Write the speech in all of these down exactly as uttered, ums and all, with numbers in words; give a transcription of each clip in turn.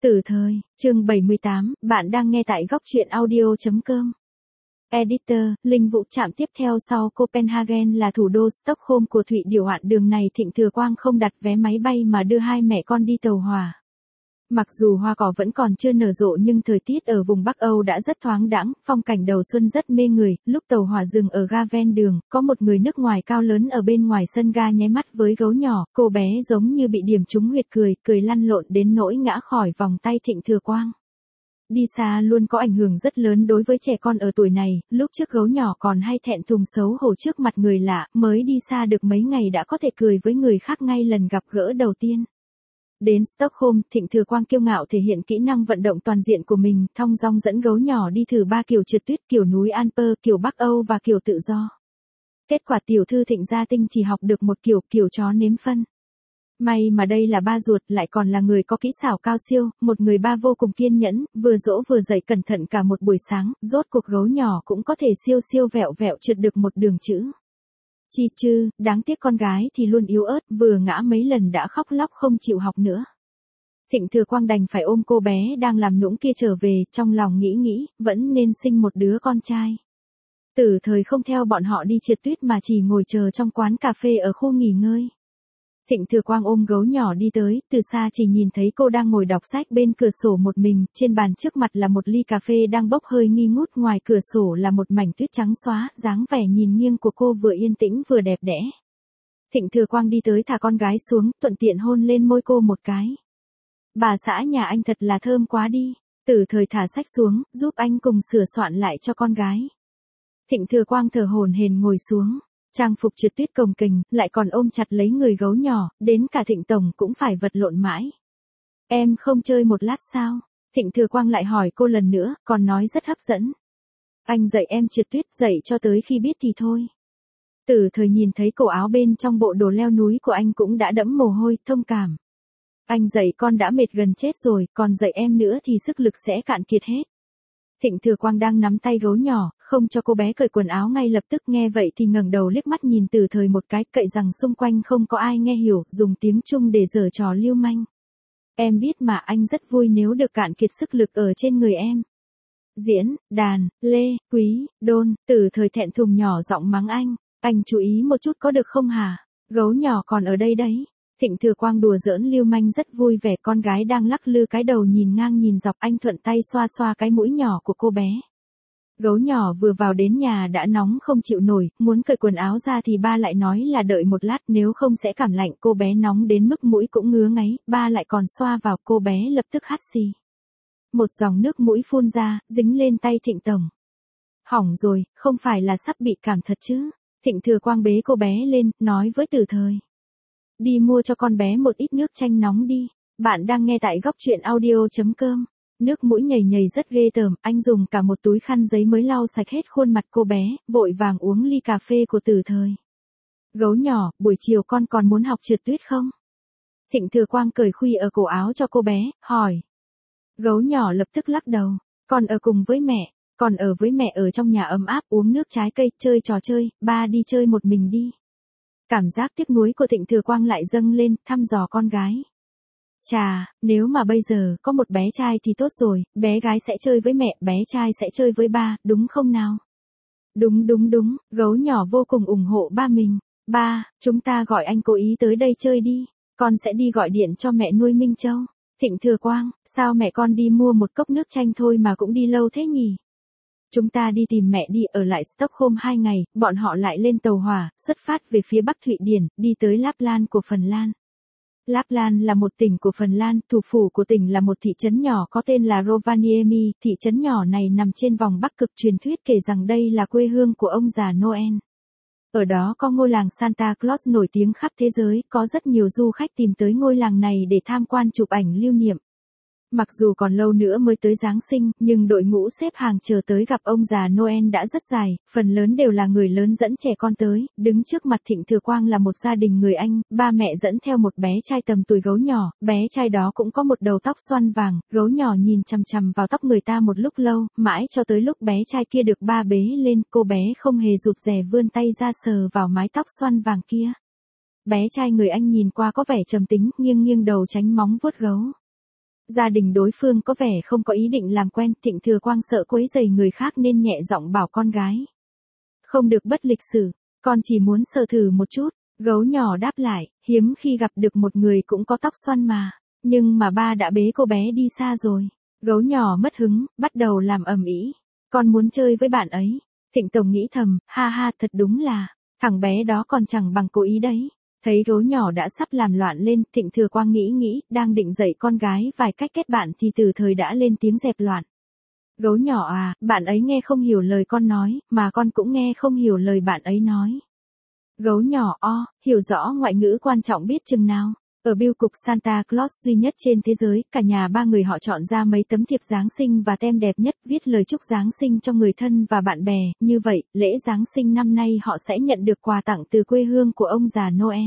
Từ thời, chương bảy mươi tám, bạn đang nghe tại góc truyện audio.com. Editor, Linh Vũ. Trạm tiếp theo sau Copenhagen là thủ đô Stockholm của Thụy Điển. Đoạn đường này Thịnh Thừa Quang không đặt vé máy bay mà đưa hai mẹ con đi tàu hỏa. Mặc dù hoa cỏ vẫn còn chưa nở rộ nhưng thời tiết ở vùng Bắc Âu đã rất thoáng đãng, phong cảnh đầu xuân rất mê người. Lúc tàu hỏa dừng ở ga ven đường, có một người nước ngoài cao lớn ở bên ngoài sân ga nháy mắt với gấu nhỏ, cô bé giống như bị điểm trúng huyệt cười, cười lăn lộn đến nỗi ngã khỏi vòng tay Thịnh Thừa Quang. Đi xa luôn có ảnh hưởng rất lớn đối với trẻ con ở tuổi này, lúc trước gấu nhỏ còn hay thẹn thùng xấu hổ trước mặt người lạ, mới đi xa được mấy ngày đã có thể cười với người khác ngay lần gặp gỡ đầu tiên. Đến Stockholm, Thịnh Thừa Quang kiêu ngạo thể hiện kỹ năng vận động toàn diện của mình, thong dong dẫn gấu nhỏ đi thử ba kiểu trượt tuyết, kiểu núi Alper, kiểu Bắc Âu và kiểu tự do. Kết quả tiểu thư Thịnh gia tinh chỉ học được một kiểu, kiểu chó nếm phân. May mà đây là ba ruột, lại còn là người có kỹ xảo cao siêu, một người ba vô cùng kiên nhẫn, vừa dỗ vừa dạy cẩn thận cả một buổi sáng, rốt cuộc gấu nhỏ cũng có thể siêu siêu vẹo vẹo trượt được một đường chữ. Chi chư, đáng tiếc con gái thì luôn yếu ớt, vừa ngã mấy lần đã khóc lóc không chịu học nữa. Thịnh Thừa Quang đành phải ôm cô bé đang làm nũng kia trở về, trong lòng nghĩ nghĩ, vẫn nên sinh một đứa con trai. Từ thời không theo bọn họ đi trượt tuyết mà chỉ ngồi chờ trong quán cà phê ở khu nghỉ ngơi. Thịnh Thừa Quang ôm gấu nhỏ đi tới, từ xa chỉ nhìn thấy cô đang ngồi đọc sách bên cửa sổ một mình, trên bàn trước mặt là một ly cà phê đang bốc hơi nghi ngút, ngoài cửa sổ là một mảnh tuyết trắng xóa, dáng vẻ nhìn nghiêng của cô vừa yên tĩnh vừa đẹp đẽ. Thịnh Thừa Quang đi tới thả con gái xuống, thuận tiện hôn lên môi cô một cái. Bà xã nhà anh thật là thơm quá đi. Từ thời thả sách xuống, giúp anh cùng sửa soạn lại cho con gái. Thịnh Thừa Quang thở hổn hển ngồi xuống. Trang phục trượt tuyết cồng kềnh, lại còn ôm chặt lấy người gấu nhỏ, đến cả Thịnh tổng cũng phải vật lộn mãi. Em không chơi một lát sao? Thịnh Thừa Quang lại hỏi cô lần nữa, còn nói rất hấp dẫn. Anh dạy em trượt tuyết, dạy cho tới khi biết thì thôi. Từ thời nhìn thấy cổ áo bên trong bộ đồ leo núi của anh cũng đã đẫm mồ hôi, thông cảm. Anh dạy con đã mệt gần chết rồi, còn dạy em nữa thì sức lực sẽ cạn kiệt hết. Thịnh Thừa Quang đang nắm tay gấu nhỏ, không cho cô bé cởi quần áo ngay lập tức, nghe vậy thì ngẩng đầu liếc mắt nhìn Từ thời một cái, cậy rằng xung quanh không có ai nghe hiểu, dùng tiếng Trung để giở trò lưu manh. Em biết mà, anh rất vui nếu được cạn kiệt sức lực ở trên người em. Diễn, đàn, lê, quý, đôn. Từ thời thẹn thùng nhỏ giọng mắng anh, anh chú ý một chút có được không hả? Gấu nhỏ còn ở đây đấy. Thịnh Thừa Quang đùa giỡn lưu manh rất vui vẻ, con gái đang lắc lư cái đầu nhìn ngang nhìn dọc, anh thuận tay xoa xoa cái mũi nhỏ của cô bé. Gấu nhỏ vừa vào đến nhà đã nóng không chịu nổi, muốn cởi quần áo ra thì ba lại nói là đợi một lát nếu không sẽ cảm lạnh, cô bé nóng đến mức mũi cũng ngứa ngáy, ba lại còn xoa vào, cô bé lập tức hắt xì. Một dòng nước mũi phun ra, dính lên tay Thịnh tổng. Hỏng rồi, không phải là sắp bị cảm thật chứ? Thịnh Thừa Quang bế cô bé lên, nói với Từ thời. Đi mua cho con bé một ít nước chanh nóng đi. Bạn đang nghe tại góc truyện audio.com. Nước mũi nhầy nhầy rất ghê tởm, anh dùng cả một túi khăn giấy mới lau sạch hết khuôn mặt cô bé, vội vàng uống ly cà phê của Từ thời. Gấu nhỏ, buổi chiều con còn muốn học trượt tuyết không? Thịnh Thừa Quang cởi khuy ở cổ áo cho cô bé, hỏi. Gấu nhỏ lập tức lắc đầu, con ở cùng với mẹ, còn ở với mẹ ở trong nhà ấm áp, uống nước trái cây, chơi trò chơi, ba đi chơi một mình đi. Cảm giác tiếc nuối của Thịnh Thừa Quang lại dâng lên, thăm dò con gái. Chà, nếu mà bây giờ có một bé trai thì tốt rồi, bé gái sẽ chơi với mẹ, bé trai sẽ chơi với ba, đúng không nào? Đúng đúng đúng, gấu nhỏ vô cùng ủng hộ ba mình. Ba, chúng ta gọi anh cố ý tới đây chơi đi, con sẽ đi gọi điện cho mẹ nuôi Minh Châu. Thịnh Thừa Quang, sao mẹ con đi mua một cốc nước chanh thôi mà cũng đi lâu thế nhỉ? Chúng ta đi tìm mẹ đi, ở lại Stockholm hai ngày, bọn họ lại lên tàu hỏa, xuất phát về phía Bắc Thụy Điển, đi tới Lapland của Phần Lan. Lapland là một tỉnh của Phần Lan, thủ phủ của tỉnh là một thị trấn nhỏ có tên là Rovaniemi, thị trấn nhỏ này nằm trên vòng Bắc Cực, truyền thuyết kể rằng đây là quê hương của ông già Noel. Ở đó có ngôi làng Santa Claus nổi tiếng khắp thế giới, có rất nhiều du khách tìm tới ngôi làng này để tham quan chụp ảnh lưu niệm. Mặc dù còn lâu nữa mới tới Giáng sinh, nhưng đội ngũ xếp hàng chờ tới gặp ông già Noel đã rất dài, phần lớn đều là người lớn dẫn trẻ con tới, đứng trước mặt Thịnh Thừa Quang là một gia đình người Anh, ba mẹ dẫn theo một bé trai tầm tuổi gấu nhỏ, bé trai đó cũng có một đầu tóc xoăn vàng, gấu nhỏ nhìn chằm chằm vào tóc người ta một lúc lâu, mãi cho tới lúc bé trai kia được ba bế lên, cô bé không hề rụt rè vươn tay ra sờ vào mái tóc xoăn vàng kia. Bé trai người Anh nhìn qua có vẻ trầm tính, nghiêng nghiêng đầu tránh móng vuốt gấu. Gia đình đối phương có vẻ không có ý định làm quen, Thịnh Thừa Quang sợ quấy rầy người khác nên nhẹ giọng bảo con gái. Không được bất lịch sự, con chỉ muốn sờ thử một chút. Gấu nhỏ đáp lại, hiếm khi gặp được một người cũng có tóc xoăn mà. Nhưng mà ba đã bế cô bé đi xa rồi. Gấu nhỏ mất hứng, bắt đầu làm ầm ĩ. Con muốn chơi với bạn ấy. Thịnh Tổng nghĩ thầm, ha ha, thật đúng là, thằng bé đó còn chẳng bằng cố ý đấy. Thấy gấu nhỏ đã sắp làm loạn lên, Thịnh Thừa Quang nghĩ nghĩ, đang định dạy con gái vài cách kết bạn thì Từ Thời đã lên tiếng dẹp loạn. Gấu nhỏ à, bạn ấy nghe không hiểu lời con nói, mà con cũng nghe không hiểu lời bạn ấy nói. Gấu nhỏ o, hiểu rõ ngoại ngữ quan trọng biết chừng nào. Ở bưu cục Santa Claus duy nhất trên thế giới, cả nhà ba người họ chọn ra mấy tấm thiệp Giáng sinh và tem đẹp nhất, viết lời chúc Giáng sinh cho người thân và bạn bè. Như vậy, lễ Giáng sinh năm nay họ sẽ nhận được quà tặng từ quê hương của ông già Noel.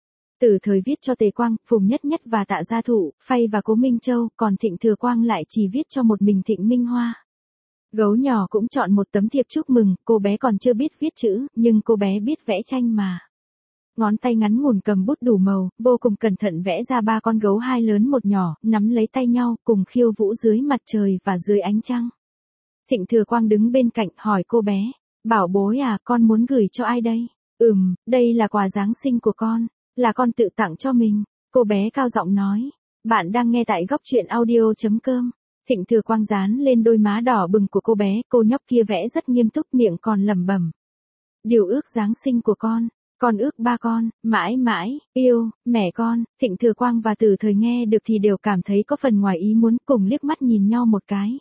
Từ Thời viết cho Tề Quang, Phùng Nhất Nhất và Tạ Gia Thụ, Phay và Cố Minh Châu, còn Thịnh Thừa Quang lại chỉ viết cho một mình Thịnh Minh Hoa. Gấu nhỏ cũng chọn một tấm thiệp chúc mừng, cô bé còn chưa biết viết chữ, nhưng cô bé biết vẽ tranh mà. Ngón tay ngắn ngủn cầm bút đủ màu, vô cùng cẩn thận vẽ ra ba con gấu hai lớn một nhỏ, nắm lấy tay nhau, cùng khiêu vũ dưới mặt trời và dưới ánh trăng. Thịnh Thừa Quang đứng bên cạnh hỏi cô bé, bảo bối à, con muốn gửi cho ai đây? Ừm, đây là quà Giáng sinh của con, là con tự tặng cho mình. Cô bé cao giọng nói, bạn đang nghe tại góc truyện audio.com. Thịnh Thừa Quang dán lên đôi má đỏ bừng của cô bé, cô nhóc kia vẽ rất nghiêm túc, miệng còn lẩm bẩm. Điều ước Giáng sinh của con. Con ước ba con, mãi mãi, yêu, mẹ con. Thịnh Thừa Quang và Từ Thời nghe được thì đều cảm thấy có phần ngoài ý muốn, cùng liếc mắt nhìn nhau một cái.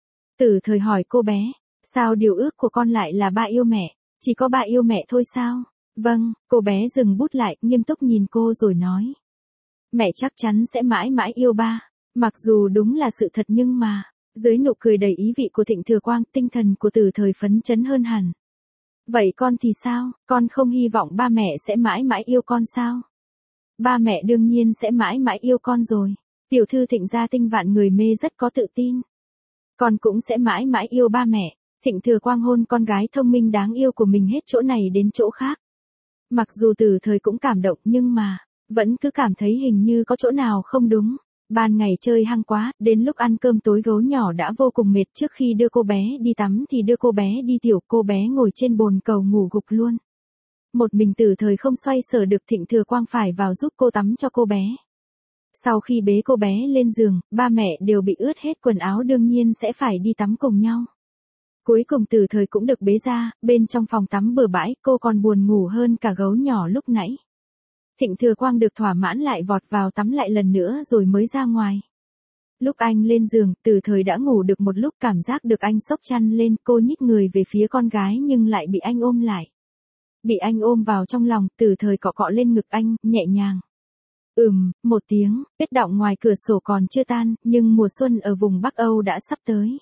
Từ Thời hỏi cô bé, sao điều ước của con lại là ba yêu mẹ, chỉ có ba yêu mẹ thôi sao? Vâng, cô bé dừng bút lại, nghiêm túc nhìn cô rồi nói. Mẹ chắc chắn sẽ mãi mãi yêu ba, mặc dù đúng là sự thật nhưng mà, dưới nụ cười đầy ý vị của Thịnh Thừa Quang, tinh thần của Từ Thời phấn chấn hơn hẳn. Vậy con thì sao, con không hy vọng ba mẹ sẽ mãi mãi yêu con sao? Ba mẹ đương nhiên sẽ mãi mãi yêu con rồi. Tiểu thư Thịnh gia tinh vạn người mê rất có tự tin. Con cũng sẽ mãi mãi yêu ba mẹ. Thịnh Thừa Quang hôn con gái thông minh đáng yêu của mình hết chỗ này đến chỗ khác. Mặc dù Từ Thời cũng cảm động nhưng mà, vẫn cứ cảm thấy hình như có chỗ nào không đúng. Ban ngày chơi hăng quá, đến lúc ăn cơm tối gấu nhỏ đã vô cùng mệt, trước khi đưa cô bé đi tắm thì đưa cô bé đi tiểu, cô bé ngồi trên bồn cầu ngủ gục luôn. Một mình Từ Thời không xoay sở được, Thịnh Thừa Quang phải vào giúp cô tắm cho cô bé. Sau khi bế cô bé lên giường, ba mẹ đều bị ướt hết quần áo, đương nhiên sẽ phải đi tắm cùng nhau. Cuối cùng Từ Thời cũng được bế ra, bên trong phòng tắm bừa bãi, cô còn buồn ngủ hơn cả gấu nhỏ lúc nãy. Thịnh Thừa Quang được thỏa mãn lại vọt vào tắm lại lần nữa rồi mới ra ngoài. Lúc anh lên giường, Từ Thời đã ngủ được một lúc, cảm giác được anh xốc chăn lên, cô nhích người về phía con gái nhưng lại bị anh ôm lại. Bị anh ôm vào trong lòng, Từ Thời cọ cọ lên ngực anh, nhẹ nhàng. Ừm, một tiếng, tuyết đọng ngoài cửa sổ còn chưa tan, nhưng mùa xuân ở vùng Bắc Âu đã sắp tới.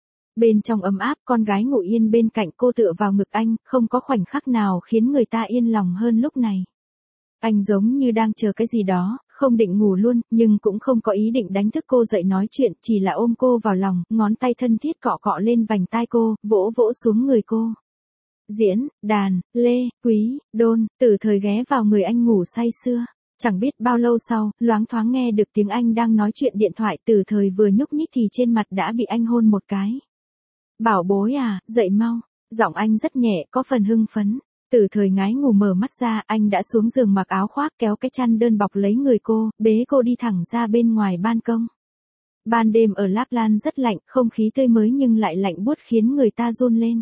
Bên trong ấm áp, con gái ngủ yên bên cạnh cô tựa vào ngực anh, không có khoảnh khắc nào khiến người ta yên lòng hơn lúc này. Anh giống như đang chờ cái gì đó, không định ngủ luôn, nhưng cũng không có ý định đánh thức cô dậy nói chuyện, chỉ là ôm cô vào lòng, ngón tay thân thiết cọ cọ lên vành tai cô, vỗ vỗ xuống người cô. Diễn, đàn, lê, quý, đôn, Từ Thời ghé vào người anh ngủ say sưa. Chẳng biết bao lâu sau, loáng thoáng nghe được tiếng anh đang nói chuyện điện thoại, Từ Thời vừa nhúc nhích thì trên mặt đã bị anh hôn một cái. Bảo bối à, dậy mau. Giọng anh rất nhẹ, có phần hưng phấn. Từ Thời ngái ngủ mở mắt ra, anh đã xuống giường mặc áo khoác, kéo cái chăn đơn bọc lấy người cô, bế cô đi thẳng ra bên ngoài ban công. Ban đêm ở Lapland rất lạnh, không khí tươi mới nhưng lại lạnh buốt khiến người ta run lên.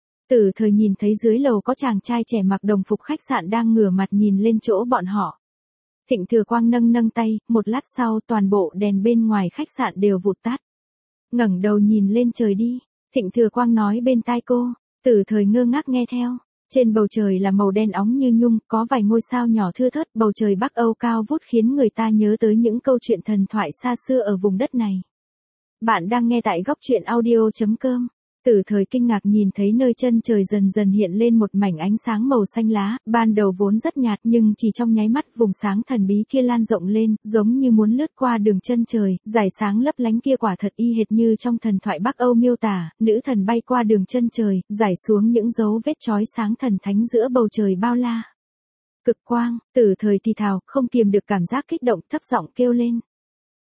Từ Thời nhìn thấy dưới lầu có chàng trai trẻ mặc đồng phục khách sạn đang ngửa mặt nhìn lên chỗ bọn họ. Thịnh Thừa Quang nâng nâng tay, một lát sau toàn bộ đèn bên ngoài khách sạn đều vụt tắt. Ngẩng đầu nhìn lên trời đi, Thịnh Thừa Quang nói bên tai cô. Từ Thời ngơ ngác nghe theo. Trên bầu trời là màu đen óng như nhung, có vài ngôi sao nhỏ thưa thớt, bầu trời Bắc Âu cao vút khiến người ta nhớ tới những câu chuyện thần thoại xa xưa ở vùng đất này. Bạn đang nghe tại góc truyện audio.com. Từ Thời kinh ngạc nhìn thấy nơi chân trời dần dần hiện lên một mảnh ánh sáng màu xanh lá, ban đầu vốn rất nhạt nhưng chỉ trong nháy mắt vùng sáng thần bí kia lan rộng lên, giống như muốn lướt qua đường chân trời, dải sáng lấp lánh kia quả thật y hệt như trong thần thoại Bắc Âu miêu tả, nữ thần bay qua đường chân trời, rải xuống những dấu vết chói sáng thần thánh giữa bầu trời bao la. Cực quang, Từ Thời thì thào, không kiềm được cảm giác kích động, thấp giọng kêu lên.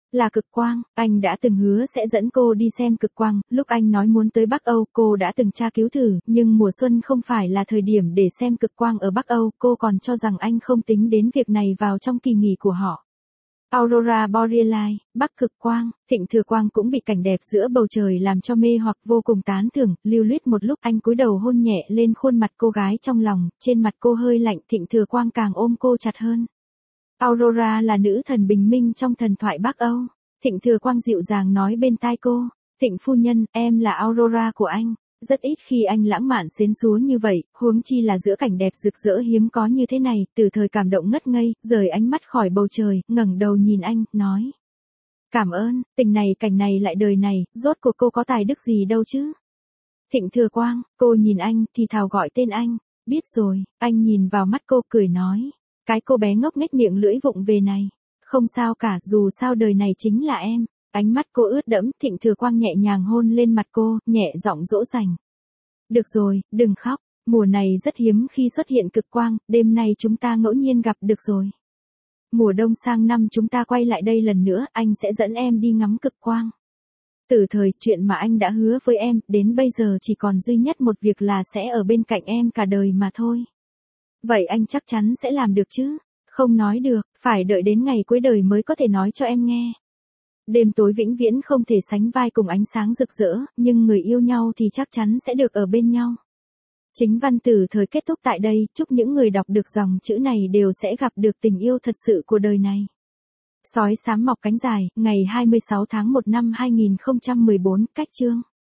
Là cực quang, anh đã từng hứa sẽ dẫn cô đi xem cực quang, lúc anh nói muốn tới Bắc Âu, cô đã từng tra cứu thử, nhưng mùa xuân không phải là thời điểm để xem cực quang ở Bắc Âu, cô còn cho rằng anh không tính đến việc này vào trong kỳ nghỉ của họ. Aurora Borealis, Bắc cực quang, Thịnh Thừa Quang cũng bị cảnh đẹp giữa bầu trời làm cho mê hoặc vô cùng tán thưởng, lưu luyết một lúc anh cúi đầu hôn nhẹ lên khuôn mặt cô gái trong lòng, trên mặt cô hơi lạnh, Thịnh Thừa Quang càng ôm cô chặt hơn. Aurora là nữ thần bình minh trong thần thoại Bắc Âu. Thịnh Thừa Quang dịu dàng nói bên tai cô, Thịnh phu nhân, em là Aurora của anh. Rất ít khi anh lãng mạn xến xúa như vậy, huống chi là giữa cảnh đẹp rực rỡ hiếm có như thế này, từ thời cảm động ngất ngây, rời ánh mắt khỏi bầu trời, ngẩng đầu nhìn anh, nói. Cảm ơn, tình này cảnh này lại đời này, rốt cuộc cô có tài đức gì đâu chứ. Thịnh Thừa Quang, cô nhìn anh, thì thào gọi tên anh, biết rồi, anh nhìn vào mắt cô cười nói. Cái cô bé ngốc nghếch miệng lưỡi vụng về này. Không sao cả, dù sao đời này chính là em. Ánh mắt cô ướt đẫm, Thịnh Thừa Quang nhẹ nhàng hôn lên mặt cô, nhẹ giọng dỗ dành. Được rồi, đừng khóc, mùa này rất hiếm khi xuất hiện cực quang, đêm nay chúng ta ngẫu nhiên gặp được rồi. Mùa đông sang năm chúng ta quay lại đây lần nữa, anh sẽ dẫn em đi ngắm cực quang. Từ thời chuyện mà anh đã hứa với em, đến bây giờ chỉ còn duy nhất một việc là sẽ ở bên cạnh em cả đời mà thôi. Vậy anh chắc chắn sẽ làm được chứ? Không nói được, phải đợi đến ngày cuối đời mới có thể nói cho em nghe. Đêm tối vĩnh viễn không thể sánh vai cùng ánh sáng rực rỡ, nhưng người yêu nhau thì chắc chắn sẽ được ở bên nhau. Chính văn từ thời kết thúc tại đây, chúc những người đọc được dòng chữ này đều sẽ gặp được tình yêu thật sự của đời này. Sói xám mọc cánh dài, ngày hai mươi sáu tháng một năm hai nghìn không trăm mười bốn, cách chương.